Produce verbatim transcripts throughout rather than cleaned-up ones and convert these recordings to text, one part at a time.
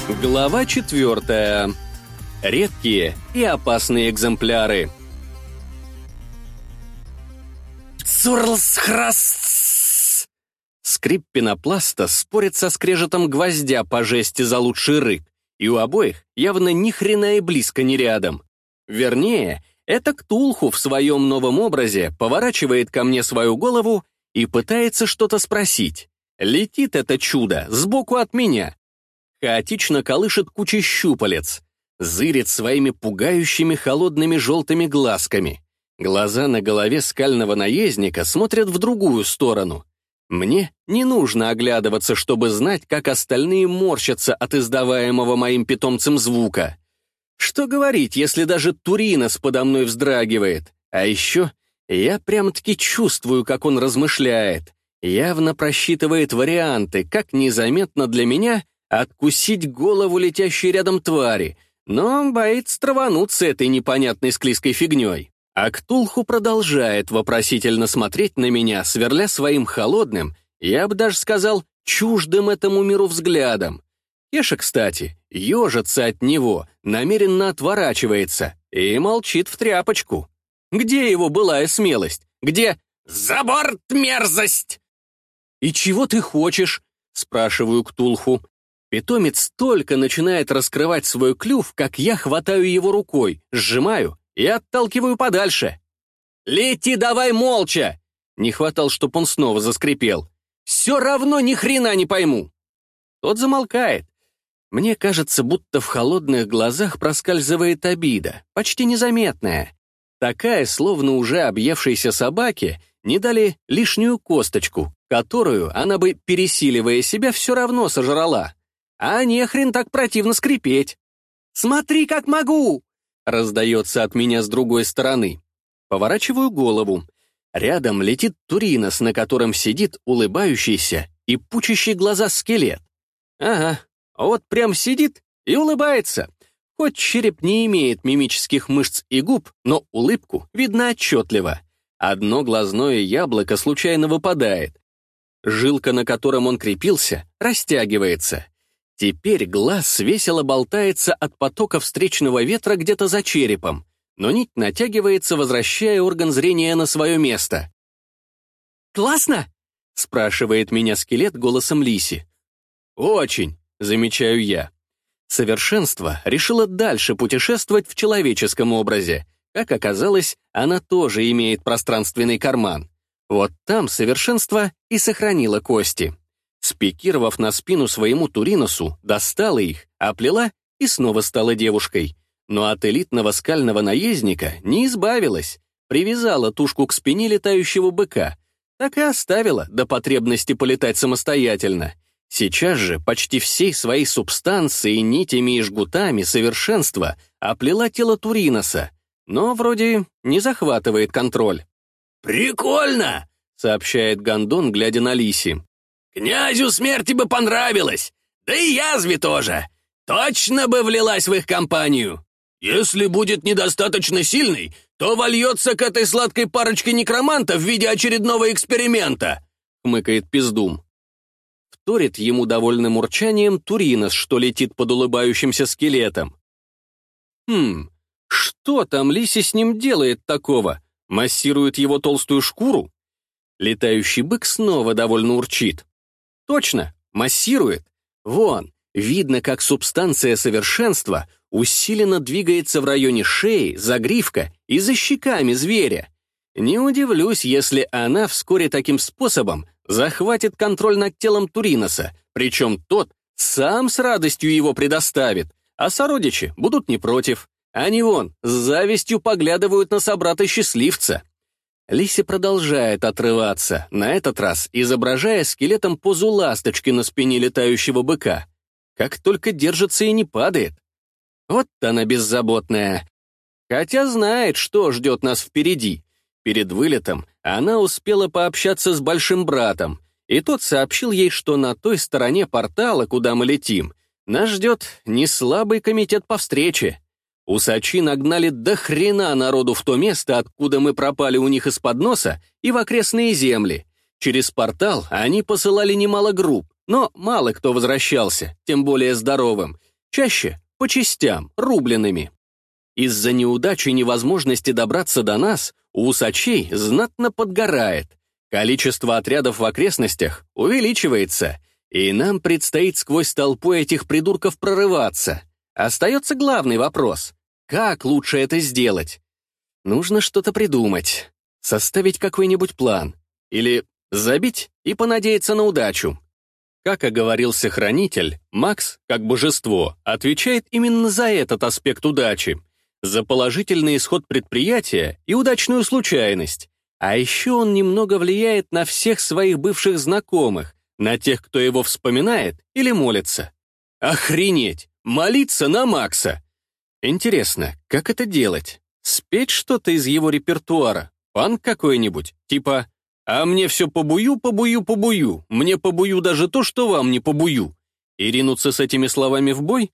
Глава четвертая. Редкие и опасные экземпляры. Цурлсхрас! Скрип пенопласта спорит со скрежетом гвоздя по жести за лучший рык, и у обоих явно ни хрена и близко не рядом. Вернее, это Ктулху в своем новом образе поворачивает ко мне свою голову и пытается что-то спросить. Летит это чудо сбоку от меня. Хаотично колышет кучей щупалец. Зырит своими пугающими холодными желтыми глазками. Глаза на голове скального наездника смотрят в другую сторону. Мне не нужно оглядываться, чтобы знать, как остальные морщатся от издаваемого моим питомцем звука. Что говорить, если даже Туринос подо мной вздрагивает? А еще я прям-таки чувствую, как он размышляет. Явно просчитывает варианты, как незаметно для меня откусить голову летящей рядом твари, но боится травануться этой непонятной склизкой фигней. А Ктулху продолжает вопросительно смотреть на меня, сверля своим холодным, я бы даже сказал, чуждым этому миру взглядом. Кеша, кстати, ежится от него, намеренно отворачивается и молчит в тряпочку. Где его былая смелость? Где «За борт, мерзость!» «И чего ты хочешь?» — спрашиваю Ктулху. Питомец только начинает раскрывать свой клюв, как я хватаю его рукой, сжимаю и отталкиваю подальше. «Лети давай молча!» Не хватало, чтоб он снова заскрипел. «Все равно ни хрена не пойму!» Тот замолкает. Мне кажется, будто в холодных глазах проскальзывает обида, почти незаметная. Такая, словно уже объевшейся собаке, не дали лишнюю косточку, которую она бы, пересиливая себя, все равно сожрала. А не хрен так противно скрипеть. «Смотри, как могу!» раздается от меня с другой стороны. Поворачиваю голову. Рядом летит Туринос, на котором сидит улыбающийся и пучащий глаза скелет. Ага, вот прям сидит и улыбается. Хоть череп не имеет мимических мышц и губ, но улыбку видно отчетливо. Одно глазное яблоко случайно выпадает. Жилка, на котором он крепился, растягивается. Теперь глаз весело болтается от потока встречного ветра где-то за черепом, но нить натягивается, возвращая орган зрения на свое место. «Классно?» — спрашивает меня скелет голосом Лиси. «Очень», — замечаю я. Совершенство решило дальше путешествовать в человеческом образе. Как оказалось, она тоже имеет пространственный карман. Вот там совершенство и сохранило кости. Спикировав на спину своему Туриносу, достала их, оплела и снова стала девушкой. Но от элитного скального наездника не избавилась. Привязала тушку к спине летающего быка. Так и оставила до потребности полетать самостоятельно. Сейчас же почти всей своей субстанцией, нитями и жгутами совершенства оплела тело Туриноса, но вроде не захватывает контроль. «Прикольно!» — сообщает Гондон, глядя на Лиси. «Князю смерти бы понравилось, да и язве тоже. Точно бы влилась в их компанию. Если будет недостаточно сильной, то вольется к этой сладкой парочке некромантов в виде очередного эксперимента», — хмыкает Пиздум. Вторит ему довольным урчанием Туринос, что летит под улыбающимся скелетом. Хм, что там Лиси с ним делает такого? Массирует его толстую шкуру? Летающий бык снова довольно урчит. Точно, массирует. Вон, видно, как субстанция совершенства усиленно двигается в районе шеи, загривка и за щеками зверя. Не удивлюсь, если она вскоре таким способом захватит контроль над телом Туриноса, причем тот сам с радостью его предоставит, а сородичи будут не против. Они вон с завистью поглядывают на собрата-счастливца. Лиси продолжает отрываться, на этот раз изображая скелетом позу ласточки на спине летающего быка. Как только держится и не падает. Вот она беззаботная. Хотя знает, что ждет нас впереди. Перед вылетом она успела пообщаться с большим братом, и тот сообщил ей, что на той стороне портала, куда мы летим, нас ждет неслабый комитет по встрече. Усачи нагнали до хрена народу в то место, откуда мы пропали у них из-под носа, и в окрестные земли. Через портал они посылали немало групп, но мало кто возвращался, тем более здоровым. чаще по частям, рубленными. Из-за неудачи и невозможности добраться до нас у усачей знатно подгорает, количество отрядов в окрестностях увеличивается, и нам предстоит сквозь толпу этих придурков прорываться. Остается главный вопрос — как лучше это сделать? Нужно что-то придумать, составить какой-нибудь план, или забить и понадеяться на удачу. Как оговорился хранитель, Макс, как божество, отвечает именно за этот аспект удачи, за положительный исход предприятия и удачную случайность. А еще он немного влияет на всех своих бывших знакомых, на тех, кто его вспоминает или молится. Охренеть! Молиться на Макса! Интересно, как это делать? Спеть что-то из его репертуара? Панк какой-нибудь? Типа «А мне все побую, побую, побую, мне побую даже то, что вам не побую». И ринуться с этими словами в бой?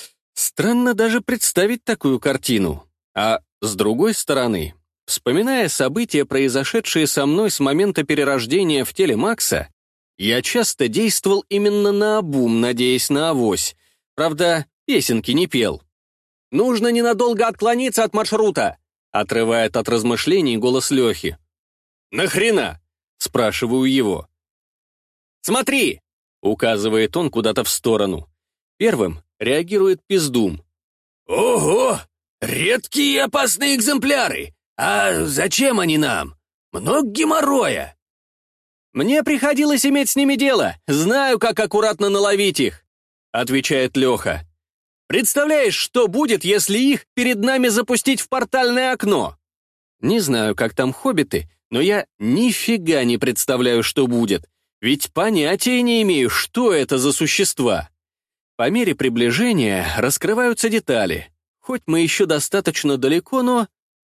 Странно даже представить такую картину. А с другой стороны, вспоминая события, произошедшие со мной с момента перерождения в теле Макса, я часто действовал именно наобум, надеясь на авось. Правда, песенки не пел. «Нужно ненадолго отклониться от маршрута», отрывает от размышлений голос Лехи. «Нахрена?» — спрашиваю его. «Смотри!» — указывает он куда-то в сторону. Первым реагирует Пиздум. «Ого! Редкие и опасные экземпляры! А зачем они нам? Много геморроя!» «Мне приходилось иметь с ними дело, знаю, как аккуратно наловить их», — отвечает Леха. «Представляешь, что будет, если их перед нами запустить в портальное окно?» Не знаю, как там хоббиты, но я нифига не представляю, что будет, ведь понятия не имею, что это за существа. По мере приближения раскрываются детали. Хоть мы еще достаточно далеко, но...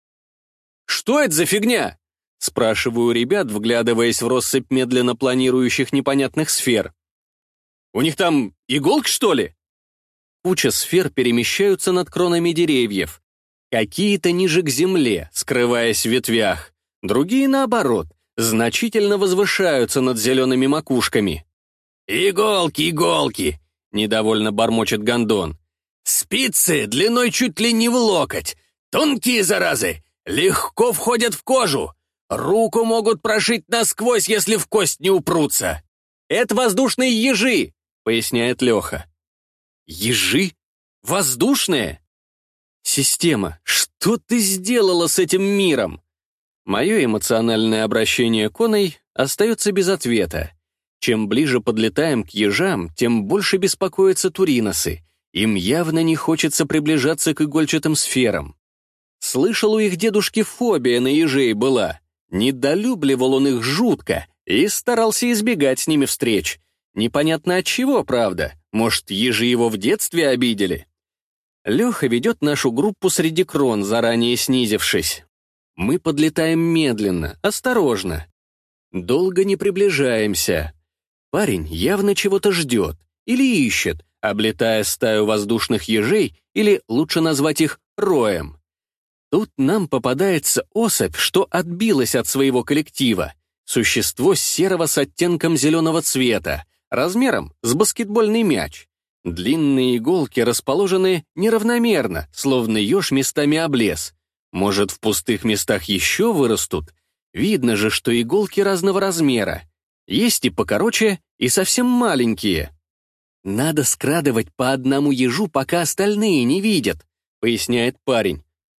«Что это за фигня?» — спрашиваю ребят, вглядываясь в россыпь медленно планирующих непонятных сфер. «У них там иголки, что ли?» Куча сфер перемещаются над кронами деревьев. Какие-то ниже к земле, скрываясь в ветвях. Другие, наоборот, значительно возвышаются над зелеными макушками. «Иголки, иголки!» — недовольно бормочет Гондон. «Спицы длиной чуть ли не в локоть. Тонкие, заразы, легко входят в кожу. Руку могут прошить насквозь, если в кость не упрутся». «Это воздушные ежи», — поясняет Леха. «Ежи? Воздушные?» «Система, что ты сделала с этим миром?» Мое эмоциональное обращение к Оной остается без ответа. Чем ближе подлетаем к ежам, тем больше беспокоятся туриносы. Им явно не хочется приближаться к игольчатым сферам. Слышал, у их дедушки фобия на ежей была. Недолюбливал он их жутко и старался избегать с ними встреч. Непонятно от чего, правда. Может, ежи его в детстве обидели? Леха ведет нашу группу среди крон, заранее снизившись. Мы подлетаем медленно, осторожно. Долго не приближаемся. Парень явно чего-то ждет или ищет, облетая стаю воздушных ежей, или лучше назвать их роем. Тут нам попадается особь, что отбилась от своего коллектива. Существо серого с оттенком зеленого цвета, размером с баскетбольный мяч. Длинные иголки расположены неравномерно, словно еж местами облез. Может, в пустых местах еще вырастут? Видно же, что иголки разного размера. Есть и покороче, и совсем маленькие. «Надо скрадывать по одному ежу, пока остальные не видят», — поясняет парень.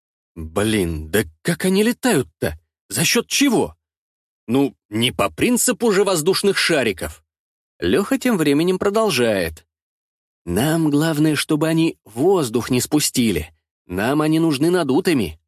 «Блин, да как они летают-то? За счет чего?» «Ну, не по принципу же воздушных шариков». Леха тем временем продолжает. «Нам главное, чтобы они воздух не спустили. Нам они нужны надутыми».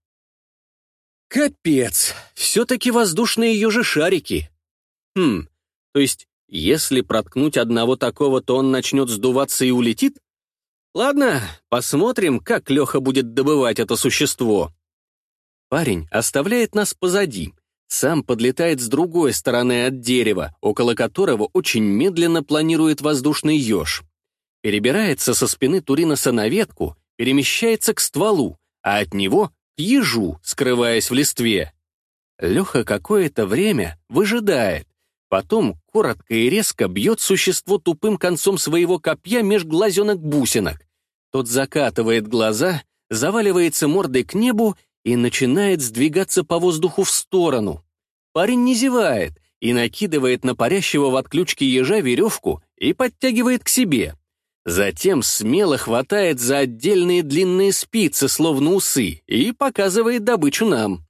Капец, все-таки воздушные ежи-шарики. Хм, то есть, если проткнуть одного такого, то он начнет сдуваться и улетит? Ладно, посмотрим, как Леха будет добывать это существо. Парень оставляет нас позади, сам подлетает с другой стороны от дерева, около которого очень медленно планирует воздушный еж. Перебирается со спины Туриноса на ветку, перемещается к стволу, а от него — к ежу, скрываясь в листве. Леха какое-то время выжидает, потом коротко и резко бьет существо тупым концом своего копья меж глазенок бусинок. Тот закатывает глаза, заваливается мордой к небу и начинает сдвигаться по воздуху в сторону. Парень не зевает и накидывает на парящего в отключке ежа веревку и подтягивает к себе. Затем смело хватает за отдельные длинные спицы, словно усы, и показывает добычу нам.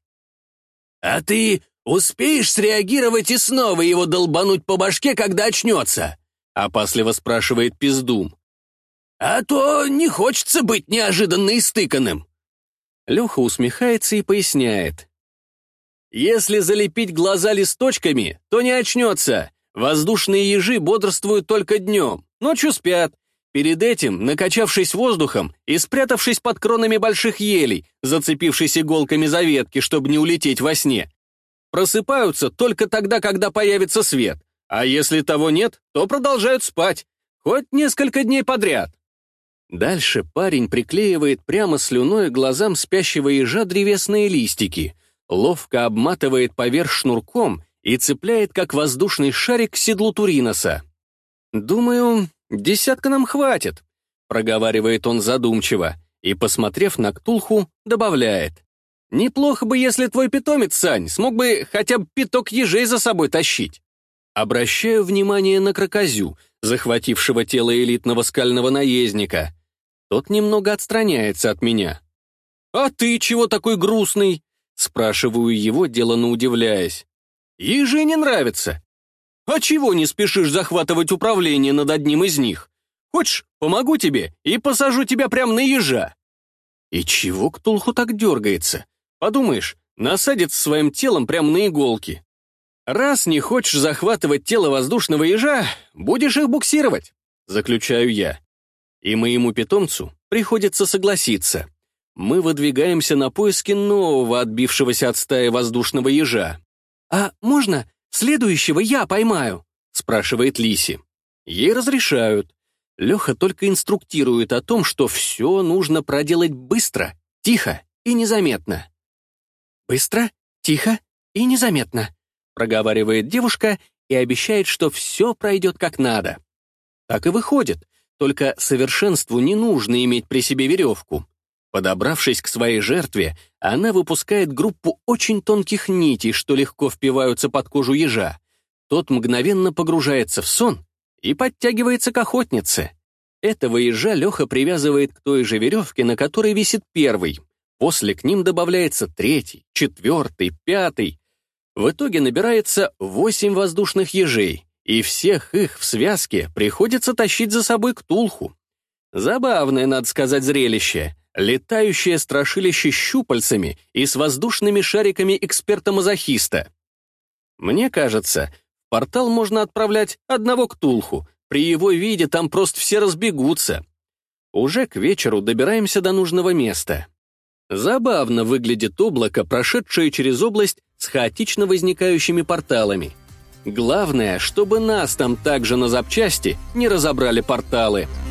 «А ты успеешь среагировать и снова его долбануть по башке, когда очнется?» — опасливо спрашивает Пиздум. «А то не хочется быть неожиданно истыканным». Леха усмехается и поясняет. «Если залепить глаза листочками, то не очнется. Воздушные ежи бодрствуют только днем, ночью спят. Перед этим, накачавшись воздухом и спрятавшись под кронами больших елей, зацепившись иголками за ветки, чтобы не улететь во сне, просыпаются только тогда, когда появится свет, а если того нет, то продолжают спать, хоть несколько дней подряд». Дальше парень приклеивает прямо слюной глазам спящего ежа древесные листики, ловко обматывает поверх шнурком и цепляет, как воздушный шарик, к седлу Туриноса. «Думаю, десятка нам хватит», — проговаривает он задумчиво и, посмотрев на Ктулху, добавляет. «Неплохо бы, если твой питомец, Сань, смог бы хотя бы пяток ежей за собой тащить». Обращаю внимание на крокозю, захватившего тело элитного скального наездника. Тот немного отстраняется от меня. «А ты чего такой грустный?» — спрашиваю его, деланно удивляясь. «Ежи не нравится. А чего не спешишь захватывать управление над одним из них? Хочешь, помогу тебе и посажу тебя прямо на ежа?» И чего Ктулху так дергается? Подумаешь, насадит своим телом прямо на иголки. «Раз не хочешь захватывать тело воздушного ежа, будешь их буксировать», — заключаю я. И моему питомцу приходится согласиться. Мы выдвигаемся на поиски нового отбившегося от стаи воздушного ежа. «А можно следующего я поймаю?» — спрашивает Лиси. Ей разрешают. Леха только инструктирует о том, что все нужно проделать быстро, тихо и незаметно. «Быстро, тихо и незаметно», — проговаривает девушка и обещает, что все пройдет как надо. Так и выходит, только совершенству не нужно иметь при себе веревку. Подобравшись к своей жертве, она выпускает группу очень тонких нитей, что легко впиваются под кожу ежа. Тот мгновенно погружается в сон и подтягивается к охотнице. Этого ежа Леха привязывает к той же веревке, на которой висит первый. После к ним добавляется третий, четвертый, пятый. В итоге набирается восемь воздушных ежей, и всех их в связке приходится тащить за собой Ктулху. Забавное, надо сказать, зрелище. Летающее страшилище щупальцами и с воздушными шариками эксперта-мазохиста. Мне кажется, в портал можно отправлять одного Ктулху. При его виде там просто все разбегутся. Уже к вечеру добираемся до нужного места. Забавно выглядит облако, прошедшее через область с хаотично возникающими порталами. Главное, чтобы нас там также на запчасти не разобрали порталы.